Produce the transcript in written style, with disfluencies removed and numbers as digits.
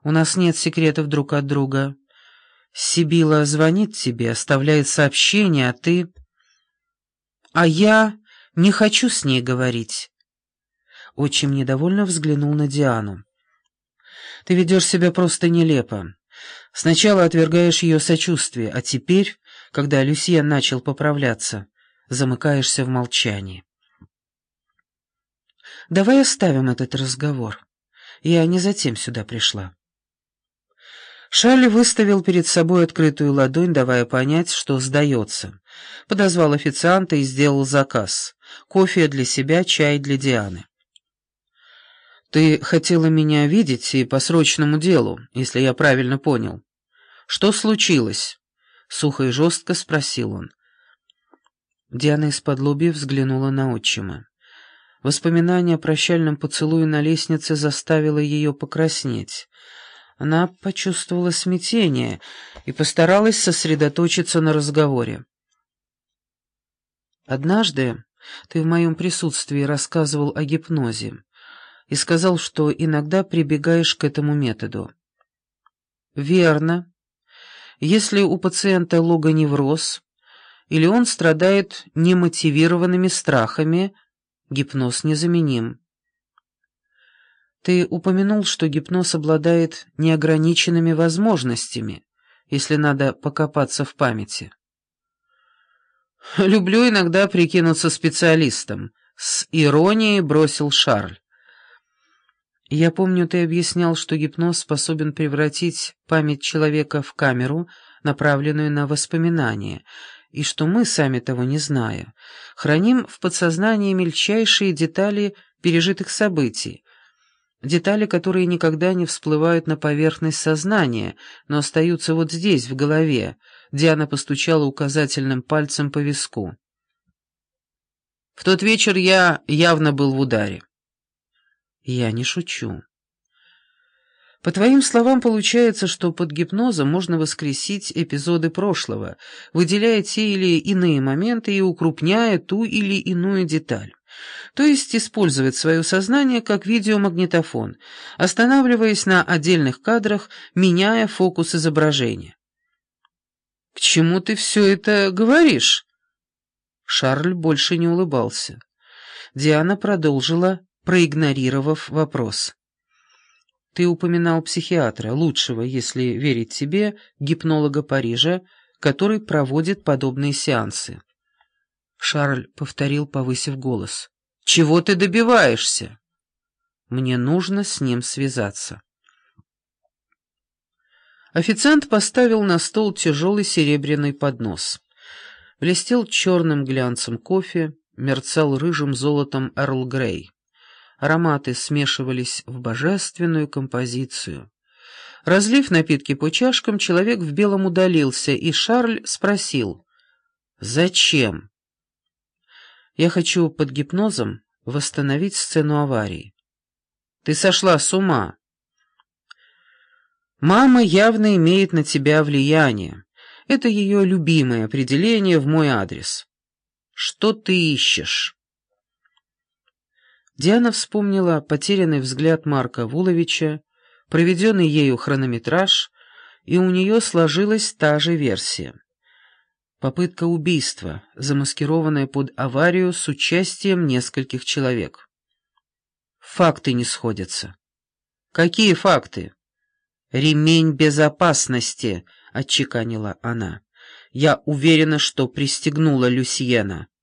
У нас нет секретов друг от друга. Сибила звонит тебе, оставляет сообщение, а ты... А я не хочу с ней говорить. Отчим недовольно взглянул на Диану. Ты ведешь себя просто нелепо. Сначала отвергаешь ее сочувствие, а теперь, когда Люсьен начал поправляться, замыкаешься в молчании. Давай оставим этот разговор. Я не затем сюда пришла. Шарль выставил перед собой открытую ладонь, давая понять, что сдается. Подозвал официанта и сделал заказ. Кофе для себя, чай для Дианы. «Ты хотела меня видеть и по срочному делу, если я правильно понял. Что случилось?» — сухо и жестко спросил он. Диана из-подлобья взглянула на отчима. Воспоминание о прощальном поцелуе на лестнице заставило ее покраснеть. Она почувствовала смятение и постаралась сосредоточиться на разговоре. «Однажды ты в моем присутствии рассказывал о гипнозе и сказал, что иногда прибегаешь к этому методу». «Верно. Если у пациента логоневроз или он страдает немотивированными страхами, гипноз незаменим. Ты упомянул, что гипноз обладает неограниченными возможностями, если надо покопаться в памяти. «Люблю иногда прикинуться специалистом», — с иронией бросил Шарль. «Я помню, ты объяснял, что гипноз способен превратить память человека в камеру, направленную на воспоминания, и что мы, сами того не зная, храним в подсознании мельчайшие детали пережитых событий, детали, которые никогда не всплывают на поверхность сознания, но остаются вот здесь, в голове». Диана постучала указательным пальцем по виску. «В тот вечер я явно был в ударе». «Я не шучу. По твоим словам, получается, что под гипнозом можно воскресить эпизоды прошлого, выделяя те или иные моменты и укрупняя ту или иную деталь. То есть использовать свое сознание как видеомагнитофон, останавливаясь на отдельных кадрах, меняя фокус изображения». «К чему ты все это говоришь?» Шарль больше не улыбался. Диана продолжила, проигнорировав вопрос. «Ты упоминал психиатра, лучшего, если верить тебе, гипнолога Парижа, который проводит подобные сеансы». Шарль повторил, повысив голос. «Чего ты добиваешься?» «Мне нужно с ним связаться». Официант поставил на стол тяжелый серебряный поднос. Блестел черным глянцем кофе, мерцал рыжим золотом Эрл Грей. Ароматы смешивались в божественную композицию. Разлив напитки по чашкам, человек в белом удалился, и Шарль спросил: «Зачем?» «Я хочу под гипнозом восстановить сцену аварии». «Ты сошла с ума!» «Мама явно имеет на тебя влияние. Это ее любимое определение в мой адрес. Что ты ищешь?» Диана вспомнила потерянный взгляд Марка Вуловича, проведенный ею хронометраж, и у нее сложилась та же версия. Попытка убийства, замаскированная под аварию с участием нескольких человек. Факты не сходятся. «Какие факты?» «Ремень безопасности», — отчеканила она. «Я уверена, что пристегнула Люсьена».